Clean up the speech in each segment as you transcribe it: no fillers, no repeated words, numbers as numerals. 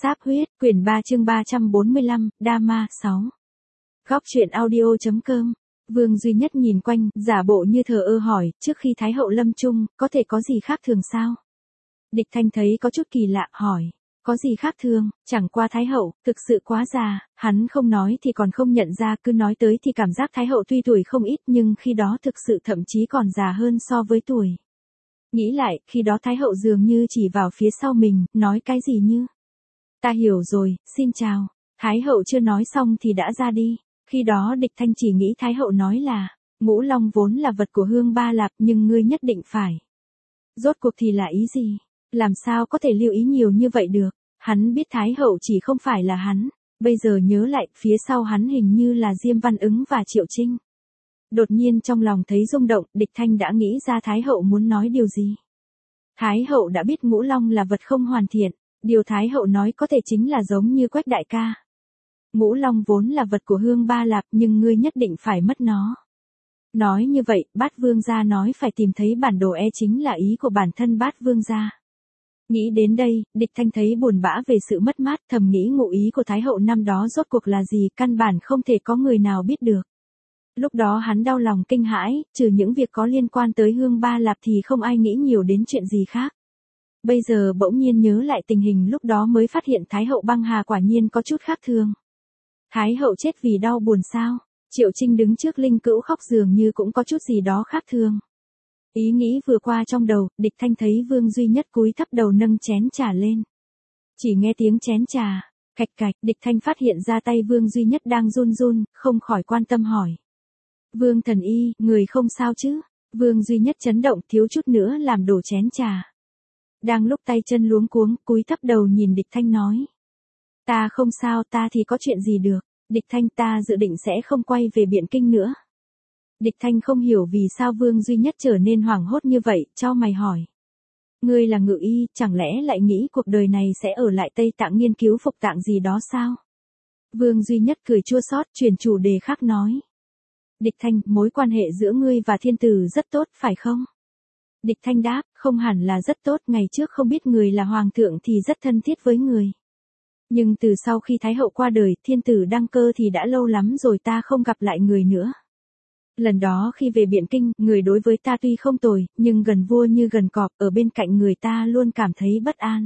Sáp huyết, quyển 3 chương 345, Dama 6. Góc truyện audio.com. Vương Duy Nhất nhìn quanh, giả bộ như thờ ơ hỏi, trước khi Thái hậu lâm chung, có thể có gì khác thường sao? Địch Thanh thấy có chút kỳ lạ, hỏi, có gì khác thường, chẳng qua Thái hậu, thực sự quá già, hắn không nói thì còn không nhận ra, cứ nói tới thì cảm giác Thái hậu tuy tuổi không ít nhưng khi đó thực sự thậm chí còn già hơn so với tuổi. Nghĩ lại, khi đó Thái hậu dường như chỉ vào phía sau mình, nói cái gì như. Ta hiểu rồi, xin chào. Thái hậu chưa nói xong thì đã ra đi. Khi đó Địch Thanh chỉ nghĩ Thái hậu nói là, Ngũ Long vốn là vật của Hương Ba Lạp nhưng ngươi nhất định phải. Rốt cuộc thì là ý gì? Làm sao có thể lưu ý nhiều như vậy được? Hắn biết Thái hậu chỉ không phải là hắn. Bây giờ nhớ lại, phía sau hắn hình như là Diêm Văn Ứng và Triệu Trinh. Đột nhiên trong lòng thấy rung động, Địch Thanh đã nghĩ ra Thái hậu muốn nói điều gì. Thái hậu đã biết Ngũ Long là vật không hoàn thiện. Điều Thái hậu nói có thể chính là giống như Quách đại ca. Ngũ Long vốn là vật của Hương Ba Lạp nhưng ngươi nhất định phải mất nó. Nói như vậy, Bát Vương gia nói phải tìm thấy bản đồ chính là ý của bản thân Bát Vương gia. Nghĩ đến đây, Địch Thanh thấy buồn bã về sự mất mát, thầm nghĩ ngụ ý của Thái hậu năm đó rốt cuộc là gì, căn bản không thể có người nào biết được. Lúc đó hắn đau lòng kinh hãi, trừ những việc có liên quan tới Hương Ba Lạp thì không ai nghĩ nhiều đến chuyện gì khác. Bây giờ bỗng nhiên nhớ lại tình hình lúc đó mới phát hiện Thái hậu băng hà quả nhiên có chút khác thường. Thái hậu chết vì đau buồn sao? Triệu Trinh đứng trước Linh Cữu khóc dường như cũng có chút gì đó khác thường. Ý nghĩ vừa qua trong đầu, Địch Thanh thấy Vương Duy Nhất cúi thấp đầu nâng chén trà lên. Chỉ nghe tiếng chén trà, cạch cạch, Địch Thanh phát hiện ra tay Vương Duy Nhất đang run run, không khỏi quan tâm hỏi. Vương thần y, người không sao chứ? Vương Duy Nhất chấn động thiếu chút nữa làm đổ chén trà. Đang lúc tay chân luống cuống, cúi thấp đầu nhìn Địch Thanh nói. Ta không sao, ta thì có chuyện gì được. Địch Thanh, ta dự định sẽ không quay về Biện Kinh nữa. Địch Thanh không hiểu vì sao Vương Duy Nhất trở nên hoảng hốt như vậy, cho mày hỏi. Ngươi là ngự y, chẳng lẽ lại nghĩ cuộc đời này sẽ ở lại Tây Tạng nghiên cứu phục tạng gì đó sao? Vương Duy Nhất cười chua xót, chuyển chủ đề khác nói. Địch Thanh, mối quan hệ giữa ngươi và thiên tử rất tốt, phải không? Địch Thanh đáp, không hẳn là rất tốt, ngày trước không biết người là hoàng thượng thì rất thân thiết với người. Nhưng từ sau khi Thái hậu qua đời, thiên tử đăng cơ thì đã lâu lắm rồi ta không gặp lại người nữa. Lần đó khi về Biện Kinh, người đối với ta tuy không tồi, nhưng gần vua như gần cọp, ở bên cạnh người ta luôn cảm thấy bất an.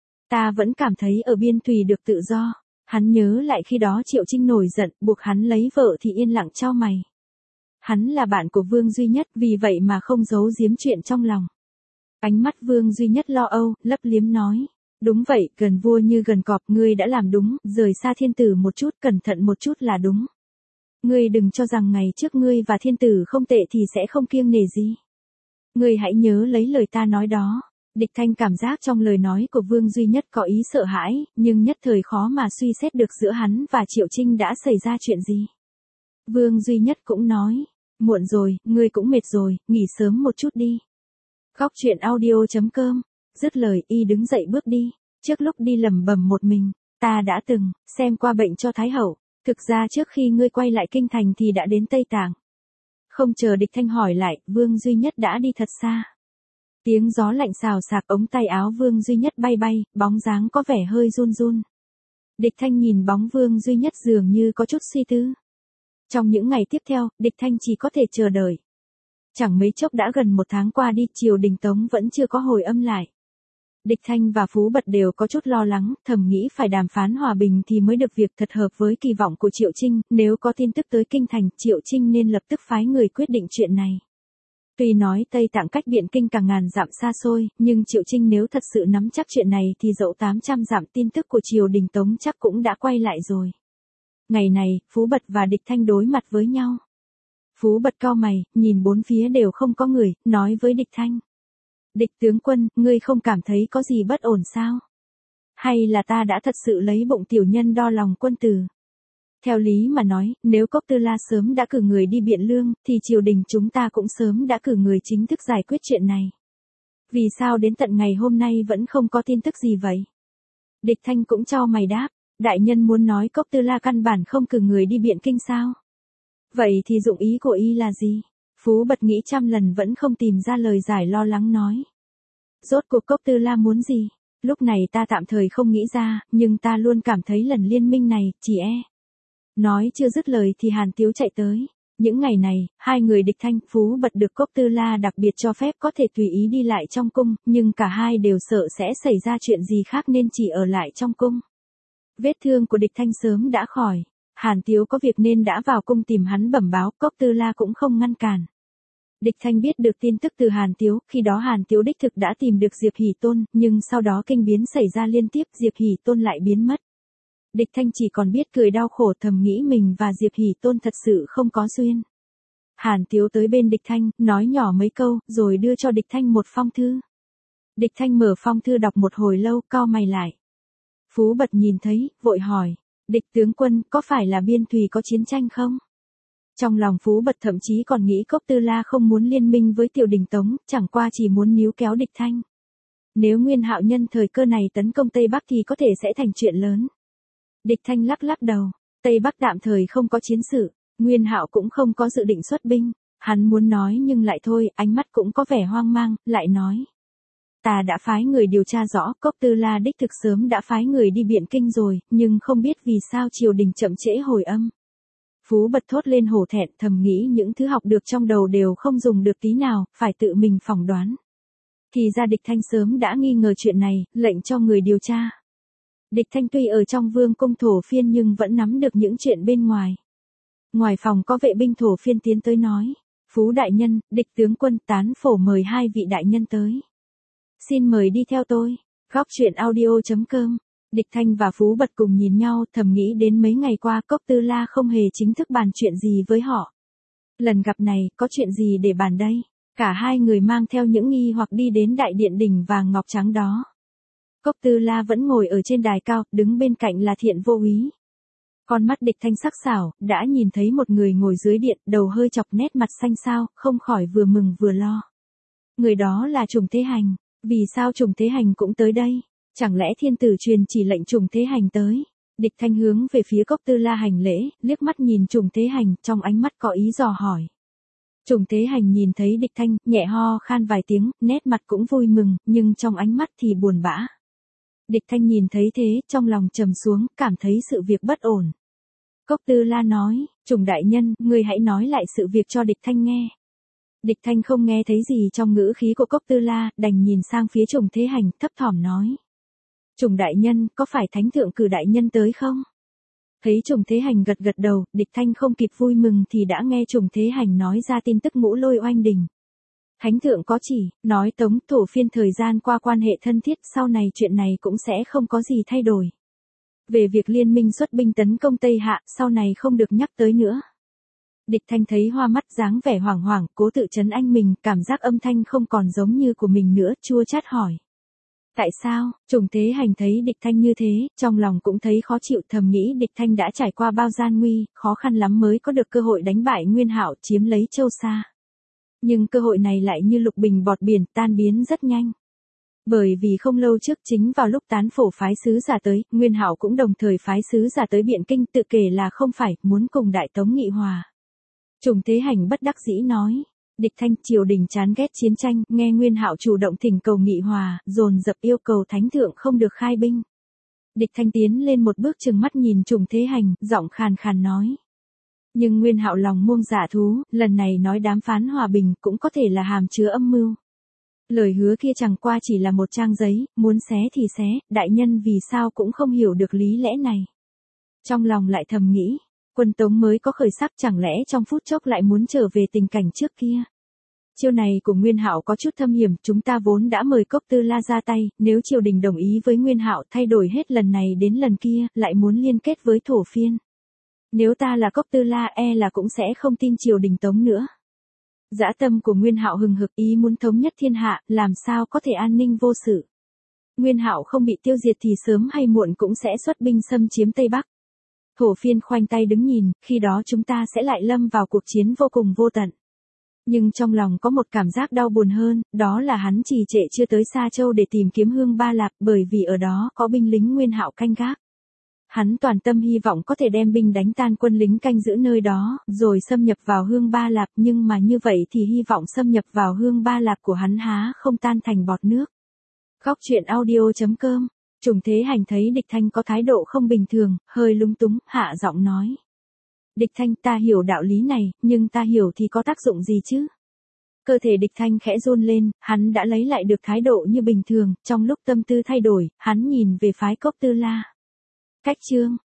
Ta vẫn cảm thấy ở biên thùy được tự do. Hắn nhớ lại khi đó Triệu Trinh nổi giận, buộc hắn lấy vợ thì yên lặng chau mày. Hắn là bạn của Vương Duy Nhất, vì vậy mà không giấu giếm chuyện trong lòng. Ánh mắt Vương Duy Nhất lo âu, lấp liếm nói. Đúng vậy, gần vua như gần cọp, ngươi đã làm đúng, rời xa thiên tử một chút, cẩn thận một chút là đúng. Ngươi đừng cho rằng ngày trước ngươi và thiên tử không tệ thì sẽ không kiêng nể gì. Ngươi hãy nhớ lấy lời ta nói đó. Địch Thanh cảm giác trong lời nói của Vương Duy Nhất có ý sợ hãi, nhưng nhất thời khó mà suy xét được giữa hắn và Triệu Trinh đã xảy ra chuyện gì. Vương Duy Nhất cũng nói, muộn rồi, ngươi cũng mệt rồi, nghỉ sớm một chút đi. Góc truyện audio.com. Dứt lời y đứng dậy bước đi. Trước lúc đi lẩm bẩm một mình, ta đã từng xem qua bệnh cho Thái hậu. Thực ra trước khi ngươi quay lại kinh thành thì đã đến Tây Tạng. Không chờ Địch Thanh hỏi lại, Vương Duy Nhất đã đi thật xa. Tiếng gió lạnh xào xạc, ống tay áo Vương Duy Nhất bay bay, bóng dáng có vẻ hơi run run. Địch Thanh nhìn bóng Vương Duy Nhất dường như có chút suy tư. Trong những ngày tiếp theo, Địch Thanh chỉ có thể chờ đợi. Chẳng mấy chốc đã gần 1 tháng qua đi, triều đình Tống vẫn chưa có hồi âm lại. Địch Thanh và Phú Bật đều có chút lo lắng, thầm nghĩ phải đàm phán hòa bình thì mới được việc, thật hợp với kỳ vọng của Triệu Trinh, nếu có tin tức tới kinh thành, Triệu Trinh nên lập tức phái người quyết định chuyện này. Tuy nói Tây Tạng cách Biện Kinh càng ngàn dặm xa xôi, nhưng Triệu Trinh nếu thật sự nắm chắc chuyện này thì dẫu 800 dặm tin tức của triều đình Tống chắc cũng đã quay lại rồi. Ngày này, Phú Bật và Địch Thanh đối mặt với nhau. Phú Bật cau mày, nhìn bốn phía đều không có người, nói với Địch Thanh. Địch tướng quân, ngươi không cảm thấy có gì bất ổn sao? Hay là ta đã thật sự lấy bụng tiểu nhân đo lòng quân tử? Theo lý mà nói, nếu Cốc Tư La sớm đã cử người đi Biện Lương, thì triều đình chúng ta cũng sớm đã cử người chính thức giải quyết chuyện này. Vì sao đến tận ngày hôm nay vẫn không có tin tức gì vậy? Địch Thanh cũng chau mày đáp, đại nhân muốn nói Cốc Tư La căn bản không cử người đi Biện Kinh sao? Vậy thì dụng ý của y là gì? Phú Bật nghĩ trăm lần vẫn không tìm ra lời giải, lo lắng nói. Rốt cuộc Cốc Tư La muốn gì? Lúc này ta tạm thời không nghĩ ra, nhưng ta luôn cảm thấy lần liên minh này, chỉ e. Nói chưa dứt lời thì Hàn Tiếu chạy tới. Những ngày này, hai người Địch Thanh, Phú Bật được Cốc Tư La đặc biệt cho phép có thể tùy ý đi lại trong cung, nhưng cả hai đều sợ sẽ xảy ra chuyện gì khác nên chỉ ở lại trong cung. Vết thương của Địch Thanh sớm đã khỏi. Hàn Tiếu có việc nên đã vào cung tìm hắn bẩm báo, Cốc Tư La cũng không ngăn cản. Địch Thanh biết được tin tức từ Hàn Tiếu, khi đó Hàn Tiếu đích thực đã tìm được Diệp Hỷ Tôn, nhưng sau đó kinh biến xảy ra liên tiếp, Diệp Hỷ Tôn lại biến mất. Địch Thanh chỉ còn biết cười đau khổ, thầm nghĩ mình và Diệp Hỷ Tôn thật sự không có duyên. Hàn Tiếu tới bên Địch Thanh, nói nhỏ mấy câu, rồi đưa cho Địch Thanh một phong thư. Địch Thanh mở phong thư đọc một hồi lâu, cau mày lại. Phú Bật nhìn thấy, vội hỏi, Địch tướng quân, có phải là biên thùy có chiến tranh không? Trong lòng Phú Bật thậm chí còn nghĩ Cốc Tư La không muốn liên minh với Tiểu Đình Tống, chẳng qua chỉ muốn níu kéo Địch Thanh. Nếu Nguyên Hạo nhân thời cơ này tấn công Tây Bắc thì có thể sẽ thành chuyện lớn. Địch Thanh lắc lắc đầu, Tây Bắc tạm thời không có chiến sự, Nguyên Hạo cũng không có dự định xuất binh. Hắn muốn nói nhưng lại thôi, ánh mắt cũng có vẻ hoang mang, lại nói. Ta đã phái người điều tra rõ, Cốc Tư La đích thực sớm đã phái người đi Biện Kinh rồi, nhưng không biết vì sao triều đình chậm trễ hồi âm. Phú Bật thốt lên hổ thẹn, thầm nghĩ những thứ học được trong đầu đều không dùng được tí nào, phải tự mình phỏng đoán. Thì ra Địch Thanh sớm đã nghi ngờ chuyện này, lệnh cho người điều tra. Địch Thanh tuy ở trong vương cung thổ phiên nhưng vẫn nắm được những chuyện bên ngoài. Ngoài phòng có vệ binh thổ phiên tiến tới nói. Phú đại nhân, Địch tướng quân tán phổ mời hai vị đại nhân tới. Xin mời đi theo tôi. Góc truyện audio.com. Địch Thanh và Phú Bật cùng nhìn nhau, thầm nghĩ đến mấy ngày qua Cốc Tư La không hề chính thức bàn chuyện gì với họ. Lần gặp này, có chuyện gì để bàn đây? Cả hai người mang theo những nghi hoặc đi đến đại điện đỉnh vàng ngọc trắng đó. Cốc Tư La vẫn ngồi ở trên đài cao, đứng bên cạnh là Thiện Vô Úy. Con mắt Địch Thanh sắc sảo, đã nhìn thấy một người ngồi dưới điện, đầu hơi chọc, nét mặt xanh xao, không khỏi vừa mừng vừa lo. Người đó là Trùng Thế Hành. Vì sao Trùng Thế Hành cũng tới đây? Chẳng lẽ thiên tử truyền chỉ lệnh Trùng Thế Hành tới? Địch Thanh hướng về phía Cốc Tư La hành lễ, liếc mắt nhìn Trùng Thế Hành, trong ánh mắt có ý dò hỏi. Trùng Thế Hành nhìn thấy Địch Thanh, nhẹ ho khan vài tiếng, nét mặt cũng vui mừng, nhưng trong ánh mắt thì buồn bã. Địch Thanh nhìn thấy thế, trong lòng trầm xuống, cảm thấy sự việc bất ổn. Cốc Tư La nói, Trùng đại nhân, ngươi hãy nói lại sự việc cho Địch Thanh nghe. Địch Thanh không nghe thấy gì trong ngữ khí của Cốc Tư La, đành nhìn sang phía Trùng Thế Hành, thấp thỏm nói. Trùng đại nhân, có phải Thánh thượng cử đại nhân tới không? Thấy Trùng Thế Hành gật gật đầu, Địch Thanh không kịp vui mừng thì đã nghe Trùng Thế Hành nói ra tin tức Ngũ Lôi oanh đình. Thánh thượng có chỉ, nói Tống thổ phiên thời gian qua quan hệ thân thiết, sau này chuyện này cũng sẽ không có gì thay đổi. Về việc liên minh xuất binh tấn công Tây Hạ, sau này không được nhắc tới nữa. Địch Thanh thấy hoa mắt dáng vẻ hoảng hoảng, cố tự trấn anh mình, cảm giác âm thanh không còn giống như của mình nữa, chua chát hỏi. Tại sao? Trùng Thế Hành thấy Địch Thanh như thế, trong lòng cũng thấy khó chịu, thầm nghĩ Địch Thanh đã trải qua bao gian nguy, khó khăn lắm mới có được cơ hội đánh bại Nguyên Hạo, chiếm lấy Châu Sa. Nhưng cơ hội này lại như lục bình bọt biển, tan biến rất nhanh. Bởi vì không lâu trước chính vào lúc tán phổ phái sứ giả tới, Nguyên Hạo cũng đồng thời phái sứ giả tới Biện Kinh, tự kể là không phải, muốn cùng Đại Tống nghị hòa. Trùng Thế Hành bất đắc dĩ nói. Địch Thanh, triều đình chán ghét chiến tranh, nghe Nguyên Hạo chủ động thỉnh cầu nghị hòa, dồn dập yêu cầu Thánh thượng không được khai binh. Địch Thanh tiến lên một bước trừng mắt nhìn Trùng Thế Hành, giọng khàn khàn nói. Nhưng Nguyên Hạo lòng muông giả thú, lần này nói đàm phán hòa bình cũng có thể là hàm chứa âm mưu. Lời hứa kia chẳng qua chỉ là một trang giấy, muốn xé thì xé, đại nhân vì sao cũng không hiểu được lý lẽ này. Trong lòng lại thầm nghĩ. Quân Tống mới có khởi sắc, chẳng lẽ trong phút chốc lại muốn trở về tình cảnh trước kia. Chiêu này của Nguyên Hạo có chút thâm hiểm, chúng ta vốn đã mời Cốc Tư La ra tay, nếu triều đình đồng ý với Nguyên Hạo thay đổi hết lần này đến lần kia, lại muốn liên kết với thổ phiên. Nếu ta là Cốc Tư La e là cũng sẽ không tin triều đình Tống nữa. Dã tâm của Nguyên Hạo hừng hực, ý muốn thống nhất thiên hạ, làm sao có thể an ninh vô sự. Nguyên Hạo không bị tiêu diệt thì sớm hay muộn cũng sẽ xuất binh xâm chiếm Tây Bắc. Thổ phiên khoanh tay đứng nhìn, khi đó chúng ta sẽ lại lâm vào cuộc chiến vô cùng vô tận. Nhưng trong lòng có một cảm giác đau buồn hơn, đó là hắn trì trệ chưa tới Sa Châu để tìm kiếm Hương Ba Lạp, bởi vì ở đó có binh lính Nguyên Hạo canh gác. Hắn toàn tâm hy vọng có thể đem binh đánh tan quân lính canh giữ nơi đó, rồi xâm nhập vào Hương Ba Lạp, nhưng mà như vậy thì hy vọng xâm nhập vào Hương Ba Lạp của hắn há không tan thành bọt nước. Khóc chuyện audio.com. Trùng Thế Hành thấy Địch Thanh có thái độ không bình thường, hơi lúng túng, hạ giọng nói. Địch Thanh, ta hiểu đạo lý này, nhưng ta hiểu thì có tác dụng gì chứ? Cơ thể Địch Thanh khẽ run lên, hắn đã lấy lại được thái độ như bình thường, trong lúc tâm tư thay đổi, hắn nhìn về phái Cốc Tư La. Cách chương